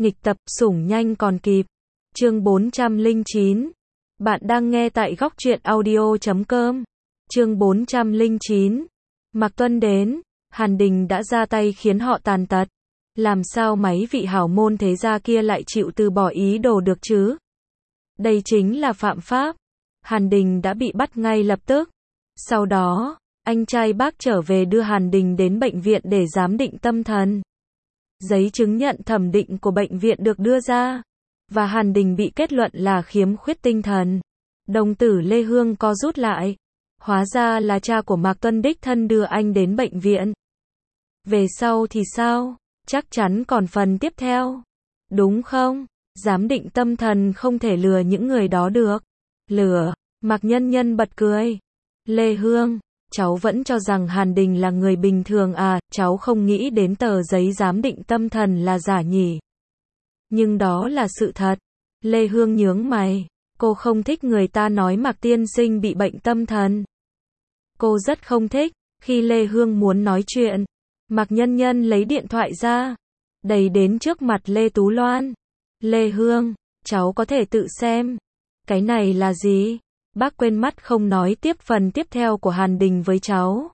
Nghịch tập, sủng nhanh còn kịp. Chương 409. Bạn đang nghe tại góc truyện audio.com. Chương 409. Mạc Tuân đến, Hàn Đình đã ra tay khiến họ tàn tật. Làm sao mấy vị hảo môn thế gia kia lại chịu từ bỏ ý đồ được chứ? Đây chính là phạm pháp. Hàn Đình đã bị bắt ngay lập tức. Sau đó, anh trai bác trở về đưa Hàn Đình đến bệnh viện để giám định tâm thần. Giấy chứng nhận thẩm định của bệnh viện được đưa ra, và Hàn Đình bị kết luận là khiếm khuyết tinh thần. Đồng tử Lê Hương co rút lại. Hóa ra là cha của Mạc Tuân đích thân đưa anh đến bệnh viện. Về sau thì sao? Chắc chắn còn phần tiếp theo. Đúng không? Giám định tâm thần không thể lừa những người đó được. Lừa? Mạc Nhân Nhân bật cười. Lê Hương, cháu vẫn cho rằng Hàn Đình là người bình thường à, cháu không nghĩ đến tờ giấy giám định tâm thần là giả nhỉ. Nhưng đó là sự thật. Lê Hương nhướng mày. Cô không thích người ta nói Mạc tiên sinh bị bệnh tâm thần. Cô rất không thích. Khi Lê Hương muốn nói chuyện, Mạc Nhân Nhân lấy điện thoại ra, đẩy đến trước mặt Lê Tú Loan. Lê Hương, cháu có thể tự xem. Cái này là gì? Bác quên mất không nói tiếp phần tiếp theo của Hàn Đình với cháu.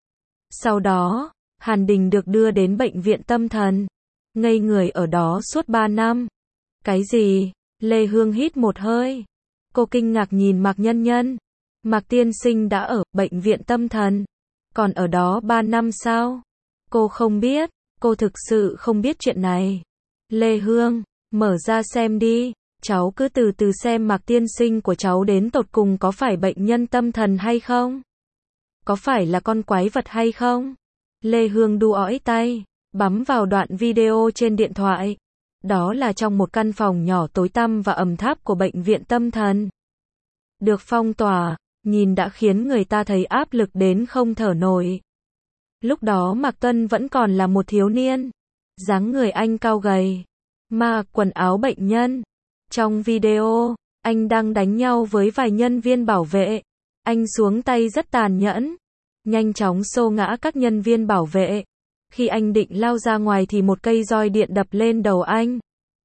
Sau đó, Hàn Đình được đưa đến bệnh viện tâm thần. Ngây người ở đó suốt 3 năm. Cái gì? Lê Hương hít một hơi. Cô kinh ngạc nhìn Mạc Nhân Nhân. Mạc tiên sinh đã ở bệnh viện tâm thần. Còn ở đó 3 năm sao? Cô không biết. Cô thực sự không biết chuyện này. Lê Hương, mở ra xem đi. Cháu cứ từ từ xem Mạc tiên sinh của cháu đến tột cùng có phải bệnh nhân tâm thần hay không? Có phải là con quái vật hay không? Lê Hương đu ói tay, bấm vào đoạn video trên điện thoại. Đó là trong một căn phòng nhỏ tối tăm và ẩm thấp của bệnh viện tâm thần. Được phong tỏa, nhìn đã khiến người ta thấy áp lực đến không thở nổi. Lúc đó Mạc Tuân vẫn còn là một thiếu niên. Dáng người anh cao gầy, mặc quần áo bệnh nhân. Trong video, anh đang đánh nhau với vài nhân viên bảo vệ. Anh xuống tay rất tàn nhẫn, nhanh chóng xô ngã các nhân viên bảo vệ. Khi anh định lao ra ngoài thì một cây roi điện đập lên đầu anh.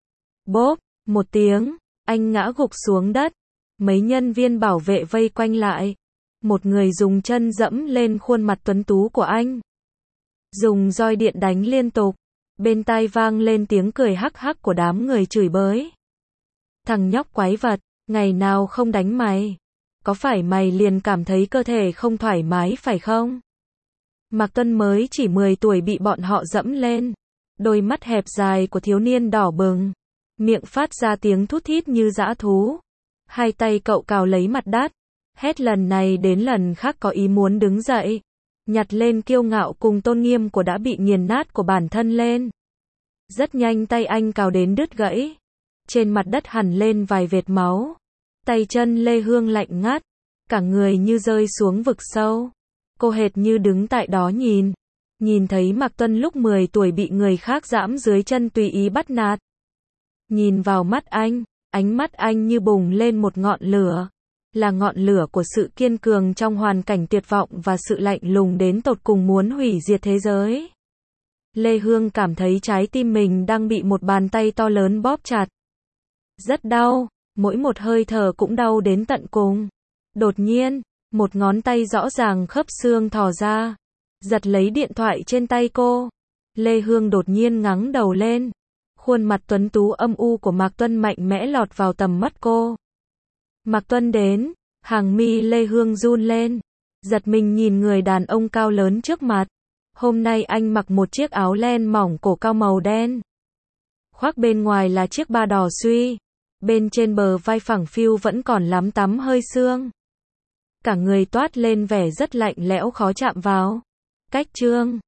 Bốp, một tiếng, anh ngã gục xuống đất. Mấy nhân viên bảo vệ vây quanh lại. Một người dùng chân dẫm lên khuôn mặt tuấn tú của anh, dùng roi điện đánh liên tục. Bên tai vang lên tiếng cười hắc hắc của đám người chửi bới. Thằng nhóc quái vật, ngày nào không đánh mày? Có phải mày liền cảm thấy cơ thể không thoải mái phải không? Mạc Tuân mới chỉ 10 tuổi bị bọn họ dẫm lên. Đôi mắt hẹp dài của thiếu niên đỏ bừng. Miệng phát ra tiếng thút thít như dã thú. Hai tay cậu cào lấy mặt đất. Hết lần này đến lần khác có ý muốn đứng dậy. Nhặt lên kiêu ngạo cùng tôn nghiêm của đã bị nghiền nát của bản thân lên. Rất nhanh tay anh cào đến đứt gãy. Trên mặt đất hằn lên vài vệt máu. Tay chân Lê Hương lạnh ngắt. Cả người như rơi xuống vực sâu. Cô hệt như đứng tại đó nhìn. Nhìn thấy Mạc Tuân lúc 10 tuổi bị người khác giẫm dưới chân tùy ý bắt nạt. Nhìn vào mắt anh, ánh mắt anh như bùng lên một ngọn lửa. Là ngọn lửa của sự kiên cường trong hoàn cảnh tuyệt vọng và sự lạnh lùng đến tột cùng muốn hủy diệt thế giới. Lê Hương cảm thấy trái tim mình đang bị một bàn tay to lớn bóp chặt. Rất đau, mỗi một hơi thở cũng đau đến tận cùng. Đột nhiên, một ngón tay rõ ràng khớp xương thò ra, giật lấy điện thoại trên tay cô. Lê Hương đột nhiên ngẩng đầu lên. Khuôn mặt tuấn tú âm u của Mạc Tuân mạnh mẽ lọt vào tầm mắt cô. Mạc Tuân đến, hàng mi Lê Hương run lên, giật mình nhìn người đàn ông cao lớn trước mặt. Hôm nay anh mặc một chiếc áo len mỏng cổ cao màu đen. Khoác bên ngoài là chiếc ba đỏ xuy. Bên trên bờ vai phẳng phiu vẫn còn lắm tắm hơi xương. Cả người toát lên vẻ rất lạnh lẽo khó chạm vào. Cách trương,